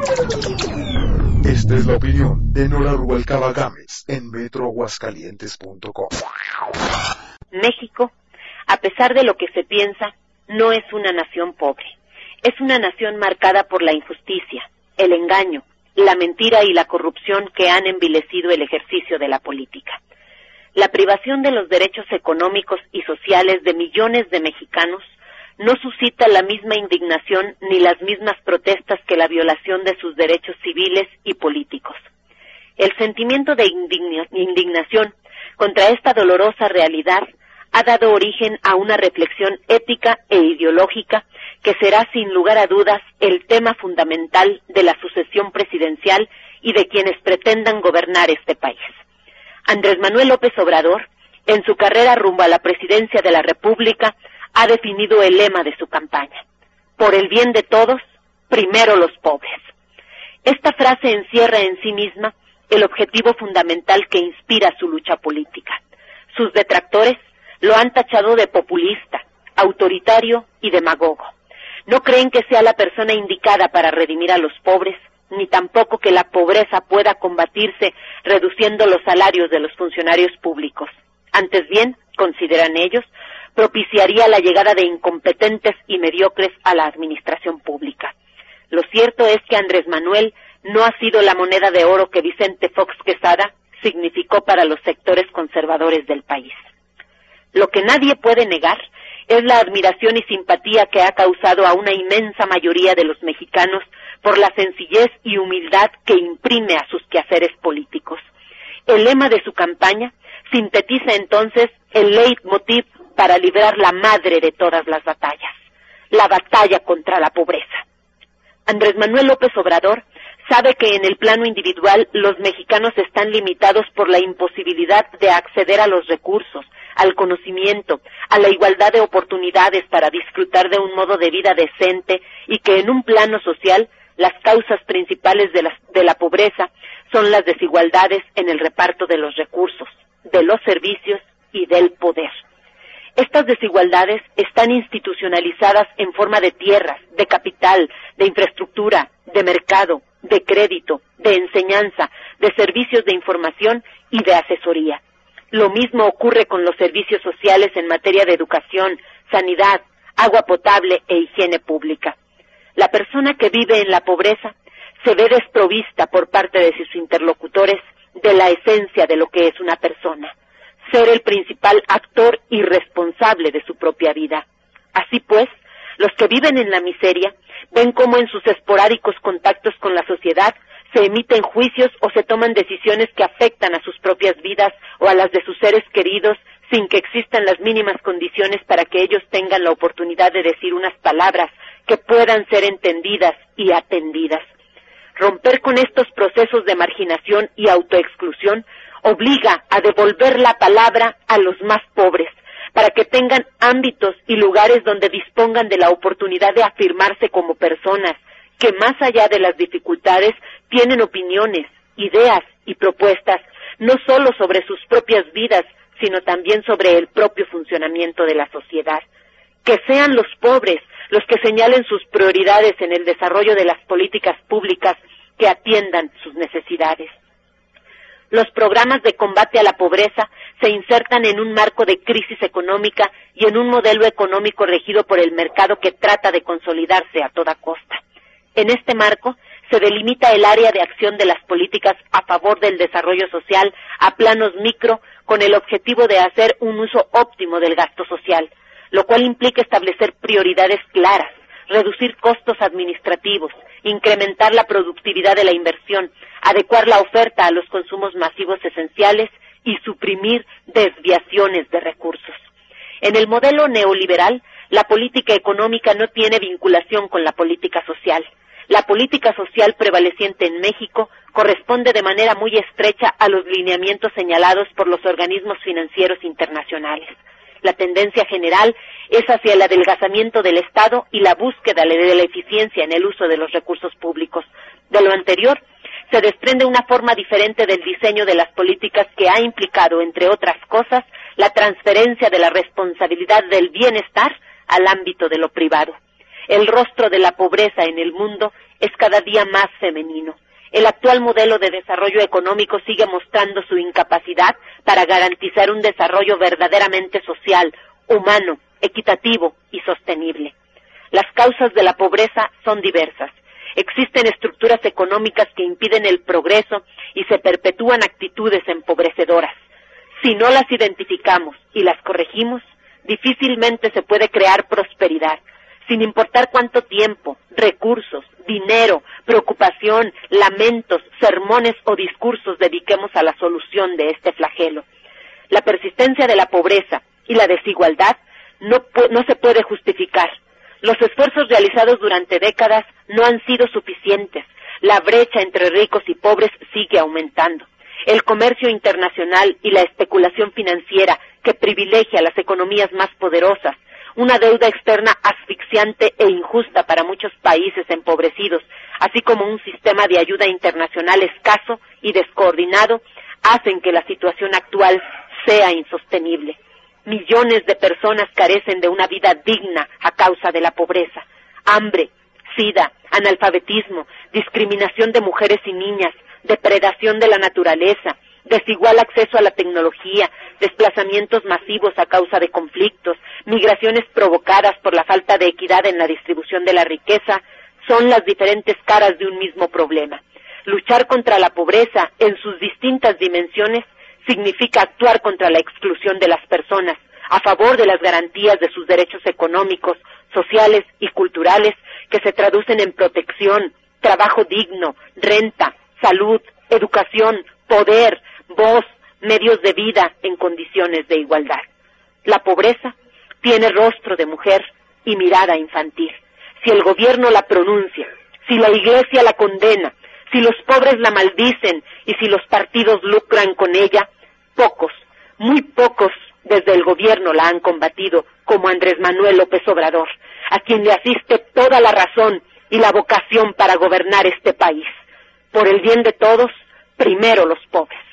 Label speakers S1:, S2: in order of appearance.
S1: Esta es la opinión de Nora Rubalcaba Gámez en metroaguascalientes.com.
S2: México, a pesar de lo que se piensa, no es una nación pobre. Es una nación marcada por la injusticia, el engaño, la mentira y la corrupción que han envilecido el ejercicio de la política. La privación de los derechos económicos y sociales de millones de mexicanos no suscita la misma indignación ni las mismas protestas que la violación de sus derechos civiles y políticos. El sentimiento de indignación contra esta dolorosa realidad ha dado origen a una reflexión ética e ideológica que será sin lugar a dudas el tema fundamental de la sucesión presidencial y de quienes pretendan gobernar este país. Andrés Manuel López Obrador, en su carrera rumbo a la presidencia de la República, ha definido el lema de su campaña: por el bien de todos, primero los pobres. Esta frase encierra en sí misma el objetivo fundamental que inspira su lucha política. Sus detractores lo han tachado de populista, autoritario y demagogo. No creen que sea la persona indicada para redimir a los pobres, ni tampoco que la pobreza pueda combatirse reduciendo los salarios de los funcionarios públicos. Antes bien, consideran ellos, propiciaría la llegada de incompetentes y mediocres a la administración pública. Lo cierto es que Andrés Manuel no ha sido la moneda de oro que Vicente Fox Quesada significó para los sectores conservadores del país. Lo que nadie puede negar es la admiración y simpatía que ha causado a una inmensa mayoría de los mexicanos por la sencillez y humildad que imprime a sus quehaceres políticos. El lema de su campaña sintetiza entonces el leitmotiv para librar la madre de todas las batallas, la batalla contra la pobreza. Andrés Manuel López Obrador sabe que en el plano individual los mexicanos están limitados por la imposibilidad de acceder a los recursos, al conocimiento, a la igualdad de oportunidades para disfrutar de un modo de vida decente y que en un plano social las causas principales de la pobreza son las desigualdades en el reparto de los recursos, de los servicios y del poder. Estas desigualdades están institucionalizadas en forma de tierras, de capital, de infraestructura, de mercado, de crédito, de enseñanza, de servicios de información y de asesoría. Lo mismo ocurre con los servicios sociales en materia de educación, sanidad, agua potable e higiene pública. La persona que vive en la pobreza se ve desprovista por parte de sus interlocutores de la esencia de lo que es una persona, ser el principal actor y responsable de su propia vida. Así pues, los que viven en la miseria ven cómo en sus esporádicos contactos con la sociedad se emiten juicios o se toman decisiones que afectan a sus propias vidas o a las de sus seres queridos sin que existan las mínimas condiciones para que ellos tengan la oportunidad de decir unas palabras que puedan ser entendidas y atendidas. Romper con estos procesos de marginación y autoexclusión obliga a devolver la palabra a los más pobres, para que tengan ámbitos y lugares donde dispongan de la oportunidad de afirmarse como personas, que más allá de las dificultades tienen opiniones, ideas y propuestas, no solo sobre sus propias vidas, sino también sobre el propio funcionamiento de la sociedad. Que sean los pobres los que señalen sus prioridades en el desarrollo de las políticas públicas que atiendan sus necesidades. Los programas de combate a la pobreza se insertan en un marco de crisis económica y en un modelo económico regido por el mercado que trata de consolidarse a toda costa. En este marco se delimita el área de acción de las políticas a favor del desarrollo social a planos micro con el objetivo de hacer un uso óptimo del gasto social, lo cual implica establecer prioridades claras, reducir costos administrativos, incrementar la productividad de la inversión, adecuar la oferta a los consumos masivos esenciales y suprimir desviaciones de recursos. En el modelo neoliberal, la política económica no tiene vinculación con la política social. La política social prevaleciente en México corresponde de manera muy estrecha a los lineamientos señalados por los organismos financieros internacionales. La tendencia general es hacia el adelgazamiento del Estado y la búsqueda de la eficiencia en el uso de los recursos públicos. De lo anterior, se desprende una forma diferente del diseño de las políticas que ha implicado, entre otras cosas, la transferencia de la responsabilidad del bienestar al ámbito de lo privado. el rostro de la pobreza en el mundo es cada día más femenino. El actual modelo de desarrollo económico sigue mostrando su incapacidad para garantizar un desarrollo verdaderamente social, humano, equitativo y sostenible. Las causas de la pobreza son diversas. Existen estructuras económicas que impiden el progreso y se perpetúan actitudes empobrecedoras. Si no las identificamos y las corregimos, difícilmente se puede crear prosperidad, sin importar cuánto tiempo, recursos, dinero, preocupación, lamentos, sermones o discursos dediquemos a la solución de este flagelo. La persistencia de la pobreza y la desigualdad no se puede justificar. Los esfuerzos realizados durante décadas no han sido suficientes. La brecha entre ricos y pobres sigue aumentando. El comercio internacional y la especulación financiera que privilegia las economías más poderosas, una deuda externa asfixiante e injusta para muchos países empobrecidos, así como un sistema de ayuda internacional escaso y descoordinado, hacen que la situación actual sea insostenible. Millones de personas carecen de una vida digna a causa de la pobreza. Hambre, sida, analfabetismo, discriminación de mujeres y niñas, depredación de la naturaleza, desigual acceso a la tecnología, desplazamientos masivos a causa de conflictos, migraciones provocadas por la falta de equidad en la distribución de la riqueza, son las diferentes caras de un mismo problema. Luchar contra la pobreza en sus distintas dimensiones significa actuar contra la exclusión de las personas, a favor de las garantías de sus derechos económicos, sociales y culturales, que se traducen en protección, trabajo digno, renta, salud, educación, poder, voz, medios de vida en condiciones de igualdad. La pobreza tiene rostro de mujer y mirada infantil. Si el gobierno la pronuncia, si la iglesia la condena, si los pobres la maldicen y si los partidos lucran con ella, pocos, muy pocos desde el gobierno la han combatido, como Andrés Manuel López Obrador, a quien le asiste toda la razón y la vocación para gobernar este país. Por el bien de todos, primero los pobres.